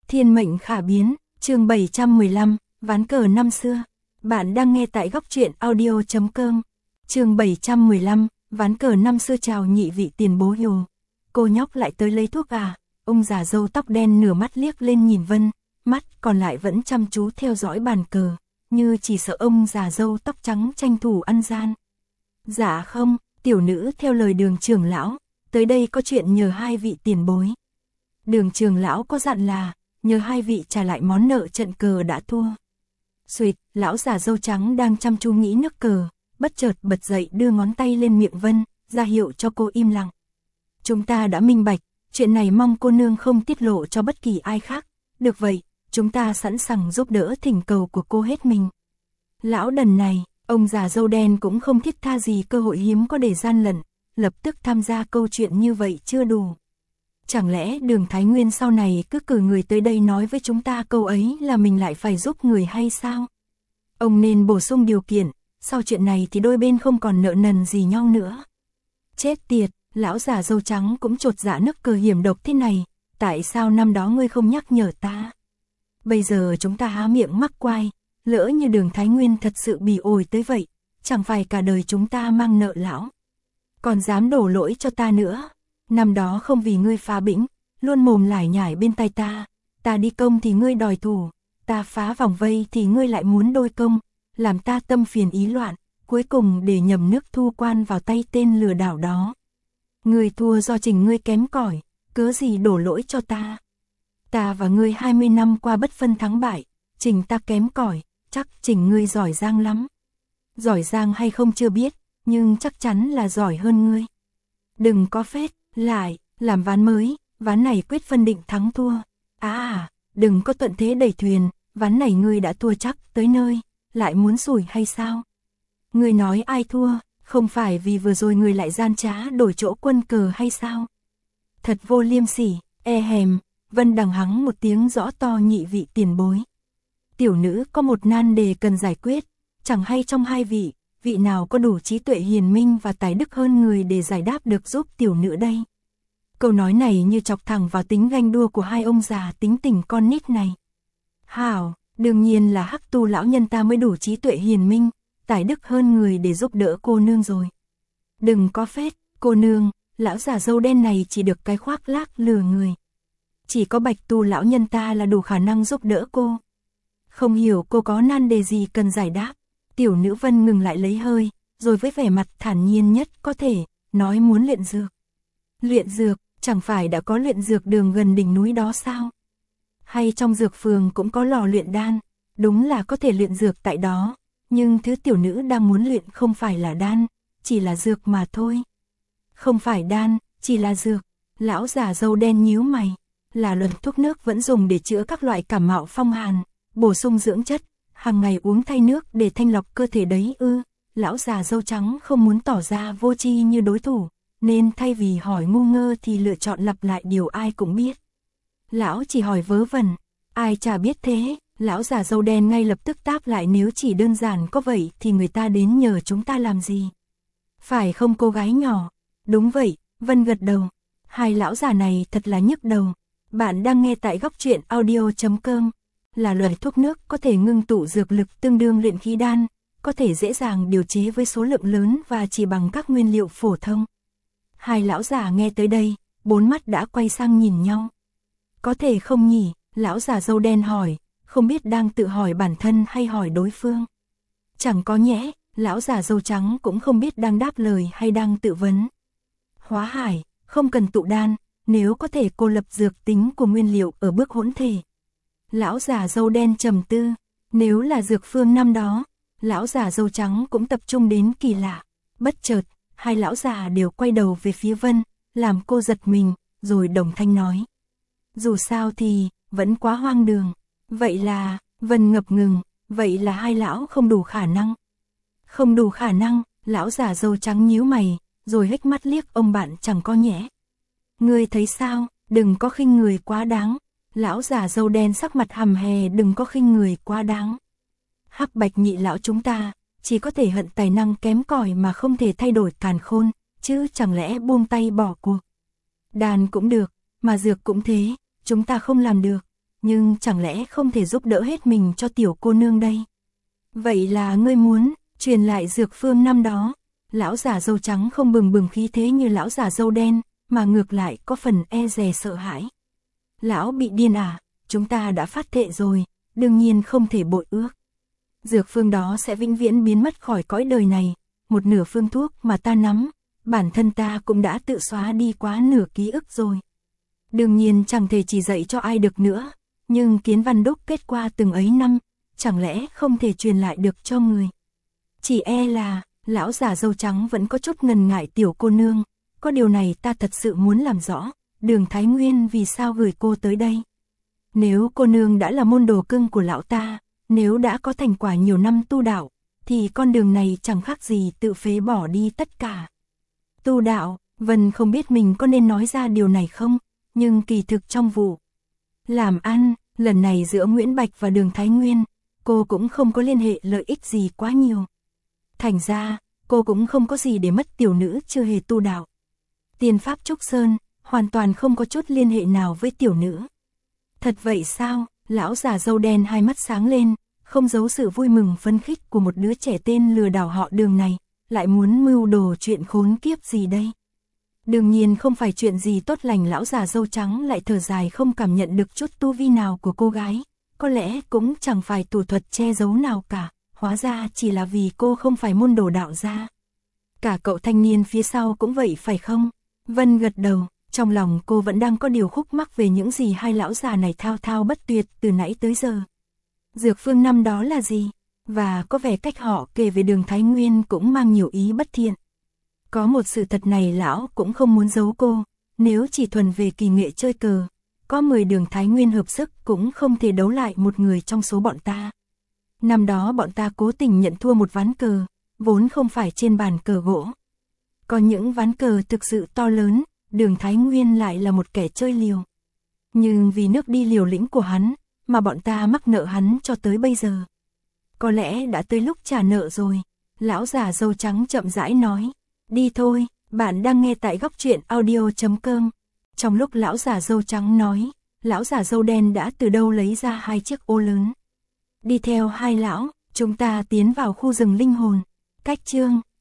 Thiên mệnh khả biến, chương 715, ván cờ năm xưa. Bạn đang nghe tại góc truyện audio.com. Chương 715, ván cờ năm xưa. Chào nhị vị tiền bối hồ. Cô nhóc lại tới lấy thuốc à? Ông già râu tóc đen nửa mắt liếc lên nhìn Vân, mắt còn lại vẫn chăm chú theo dõi bàn cờ, như chỉ sợ ông già râu tóc trắng tranh thủ ăn gian. Dạ không, tiểu nữ theo lời Đường trưởng lão, tới đây có chuyện nhờ hai vị tiền bối. Đường trưởng lão có dặn là nhờ hai vị trả lại món nợ trận cờ đã thua. Xuỵt, lão già râu trắng đang chăm chú nghĩ nước cờ, bất chợt bật dậy đưa ngón tay lên miệng Vân, ra hiệu cho cô im lặng. Chúng ta đã minh bạch, chuyện này mong cô nương không tiết lộ cho bất kỳ ai khác. Được vậy, chúng ta sẵn sàng giúp đỡ thỉnh cầu của cô hết mình. Lão đần này, ông già râu đen cũng không thiết tha gì cơ hội hiếm có để gian lận, lập tức tham gia câu chuyện như vậy chưa đủ. Chẳng lẽ Đường Thái Nguyên sau này cứ cử người tới đây nói với chúng ta câu ấy là mình lại phải giúp người hay sao? Ông nên bổ sung điều kiện, sau chuyện này thì đôi bên không còn nợ nần gì nhau nữa. Chết tiệt, lão già râu trắng cũng chột dạ nước cờ hiểm độc thế này, tại sao năm đó ngươi không nhắc nhở ta? Bây giờ chúng ta há miệng mắc quai, lỡ như Đường Thái Nguyên thật sự bị ổi tới vậy, chẳng phải cả đời chúng ta mang nợ lão. Còn dám đổ lỗi cho ta nữa. Năm đó không vì ngươi phá bĩnh, luôn mồm lải nhải bên tai ta đi công thì ngươi đòi thủ, ta phá vòng vây thì ngươi lại muốn đôi công, làm ta tâm phiền ý loạn, cuối cùng để nhầm nước thu quan vào tay tên lừa đảo đó. Ngươi thua do trình ngươi kém cỏi, cớ gì đổ lỗi cho ta. Ta và ngươi 20 năm qua bất phân thắng bại, trình ta kém cỏi, chắc trình ngươi giỏi giang lắm. Giỏi giang hay không chưa biết, nhưng chắc chắn là giỏi hơn ngươi. Đừng có phết, lại, làm ván mới, ván này quyết phân định thắng thua. Đừng có thuận thế đẩy thuyền, ván này ngươi đã thua chắc tới nơi, lại muốn xủi hay sao? Ngươi nói ai thua, không phải vì vừa rồi ngươi lại gian trá đổi chỗ quân cờ hay sao? Thật vô liêm sỉ, hèm, Vân đằng hắng một tiếng rõ to nhị vị tiền bối. Tiểu nữ có một nan đề cần giải quyết, chẳng hay trong hai vị, vị nào có đủ trí tuệ hiền minh và tài đức hơn người để giải đáp được giúp tiểu nữ đây. Câu nói này như chọc thẳng vào tính ganh đua của hai ông già tính tình con nít này. Hảo, đương nhiên là Hắc Tu lão nhân ta mới đủ trí tuệ hiền minh, tài đức hơn người để giúp đỡ cô nương rồi. Đừng có phết, cô nương, lão già râu đen này chỉ được cái khoác lác lừa người. Chỉ có Bạch Tu lão nhân ta là đủ khả năng giúp đỡ cô. Không hiểu cô có nan đề gì cần giải đáp. Tiểu nữ Vân ngừng lại lấy hơi, rồi với vẻ mặt thản nhiên nhất có thể, nói muốn luyện dược. Luyện dược, chẳng phải đã có luyện dược đường gần đỉnh núi đó sao? Hay trong dược phường cũng có lò luyện đan, đúng là có thể luyện dược tại đó, nhưng thứ tiểu nữ đang muốn luyện không phải là đan, chỉ là dược mà thôi. Không phải đan, chỉ là dược, lão già râu đen nhíu mày, là luận thuốc nước vẫn dùng để chữa các loại cảm mạo phong hàn, bổ sung dưỡng chất. Hàng ngày uống thay nước để thanh lọc cơ thể đấy ư? Lão già râu trắng không muốn tỏ ra vô tri như đối thủ, nên thay vì hỏi ngu ngơ thì lựa chọn lặp lại điều ai cũng biết. Lão chỉ hỏi vớ vẩn, ai chả biết thế. Lão già râu đen ngay lập tức đáp lại, nếu chỉ đơn giản có vậy thì người ta đến nhờ chúng ta làm gì? Phải không cô gái nhỏ? Đúng vậy, Vân gật đầu. Hai lão già này thật là nhức đầu. Bạn đang nghe tại góc truyện audio.com. Là loại thuốc nước có thể ngưng tụ dược lực tương đương luyện khí đan, có thể dễ dàng điều chế với số lượng lớn và chỉ bằng các nguyên liệu phổ thông. Hai lão già nghe tới đây, bốn mắt đã quay sang nhìn nhau. Có thể không nhỉ? Lão già râu đen hỏi, không biết đang tự hỏi bản thân hay hỏi đối phương. Chẳng có nhẽ, lão già râu trắng cũng không biết đang đáp lời hay đang tự vấn. Hóa hải, không cần tụ đan, nếu có thể cô lập dược tính của nguyên liệu ở bước hỗn thể. Lão già râu đen trầm tư, nếu là dược phương năm đó, lão già râu trắng cũng tập trung đến kỳ lạ. Bất chợt, hai lão già đều quay đầu về phía Vân, làm cô giật mình, rồi đồng thanh nói. Dù sao thì, vẫn quá hoang đường. Vậy là, Vân ngập ngừng, vậy là hai lão không đủ khả năng. Không đủ khả năng, lão già râu trắng nhíu mày, rồi hếch mắt liếc ông bạn chẳng có nhẽ. Ngươi thấy sao, đừng có khinh người quá đáng. Lão già râu đen sắc mặt hầm hè, đừng có khinh người quá đáng. Hắc Bạch nhị lão chúng ta, chỉ có thể hận tài năng kém cỏi mà không thể thay đổi càn khôn, chứ chẳng lẽ buông tay bỏ cuộc. Đàn cũng được, mà dược cũng thế, chúng ta không làm được. nhưng chẳng lẽ không thể giúp đỡ hết mình cho tiểu cô nương đây? Vậy là ngươi muốn truyền lại dược phương năm đó? Lão già râu trắng không bừng bừng khí thế như lão già râu đen, mà ngược lại có phần e dè sợ hãi. Lão bị điên à? Chúng ta đã phát thệ rồi, đương nhiên không thể bội ước. Dược phương đó sẽ vĩnh viễn biến mất khỏi cõi đời này, một nửa phương thuốc mà ta nắm, bản thân ta cũng đã tự xóa đi quá nửa ký ức rồi. Đương nhiên chẳng thể chỉ dạy cho ai được nữa, nhưng kiến văn đúc kết qua từng ấy năm, chẳng lẽ không thể truyền lại được cho người. Chỉ e là, lão già râu trắng vẫn có chút ngần ngại tiểu cô nương, có điều này ta thật sự muốn làm rõ, Đường Thái Nguyên vì sao gửi cô tới đây. Nếu cô nương đã là môn đồ cưng của lão ta, nếu đã có thành quả nhiều năm tu đạo, thì con đường này chẳng khác gì tự phế bỏ đi tất cả. Tu đạo, Vân không biết mình có nên nói ra điều này không, nhưng kỳ thực trong vụ làm ăn, lần này giữa Nguyễn Bạch và Đường Thái Nguyên, cô cũng không có liên hệ lợi ích gì quá nhiều. Thành ra, cô cũng không có gì để mất tiểu nữ chưa hề tu đạo. Tiên pháp Trúc Sơn, hoàn toàn không có chút liên hệ nào với tiểu nữ. Thật vậy sao? Lão già râu đen hai mắt sáng lên, không giấu sự vui mừng phấn khích của một đứa trẻ tên lừa đảo họ Đường này, lại muốn mưu đồ chuyện khốn kiếp gì đây? Đương nhiên không phải chuyện gì tốt lành. Lão già râu trắng lại thở dài không cảm nhận được chút tu vi nào của cô gái, có lẽ cũng chẳng phải thủ thuật che giấu nào cả, hóa ra chỉ là vì cô không phải môn đồ đạo gia. Cả cậu thanh niên phía sau cũng vậy phải không? Vân gật đầu, trong lòng cô vẫn đang có điều khúc mắc về những gì hai lão già này thao thao bất tuyệt từ nãy tới giờ. Dược phương năm đó là gì? Và có vẻ cách họ kể về Đường Thái Nguyên cũng mang nhiều ý bất thiện. Có một sự thật này lão cũng không muốn giấu cô, nếu chỉ thuần về kỳ nghệ chơi cờ, có 10 Đường Thái Nguyên hợp sức cũng không thể đấu lại một người trong số bọn ta. Năm đó bọn ta cố tình nhận thua một ván cờ, vốn không phải trên bàn cờ gỗ. Có những ván cờ thực sự to lớn, Đường Thái Nguyên lại là một kẻ chơi liều. Nhưng vì nước đi liều lĩnh của hắn, mà bọn ta mắc nợ hắn cho tới bây giờ. Có lẽ đã tới lúc trả nợ rồi, lão già râu trắng chậm rãi nói. Đi thôi, bạn đang nghe tại Góc Truyện Audio.com. Trong lúc lão già râu trắng nói, lão già râu đen đã từ đâu lấy ra hai chiếc ô lớn. Đi theo hai lão, chúng ta tiến vào khu rừng linh hồn. Cách chương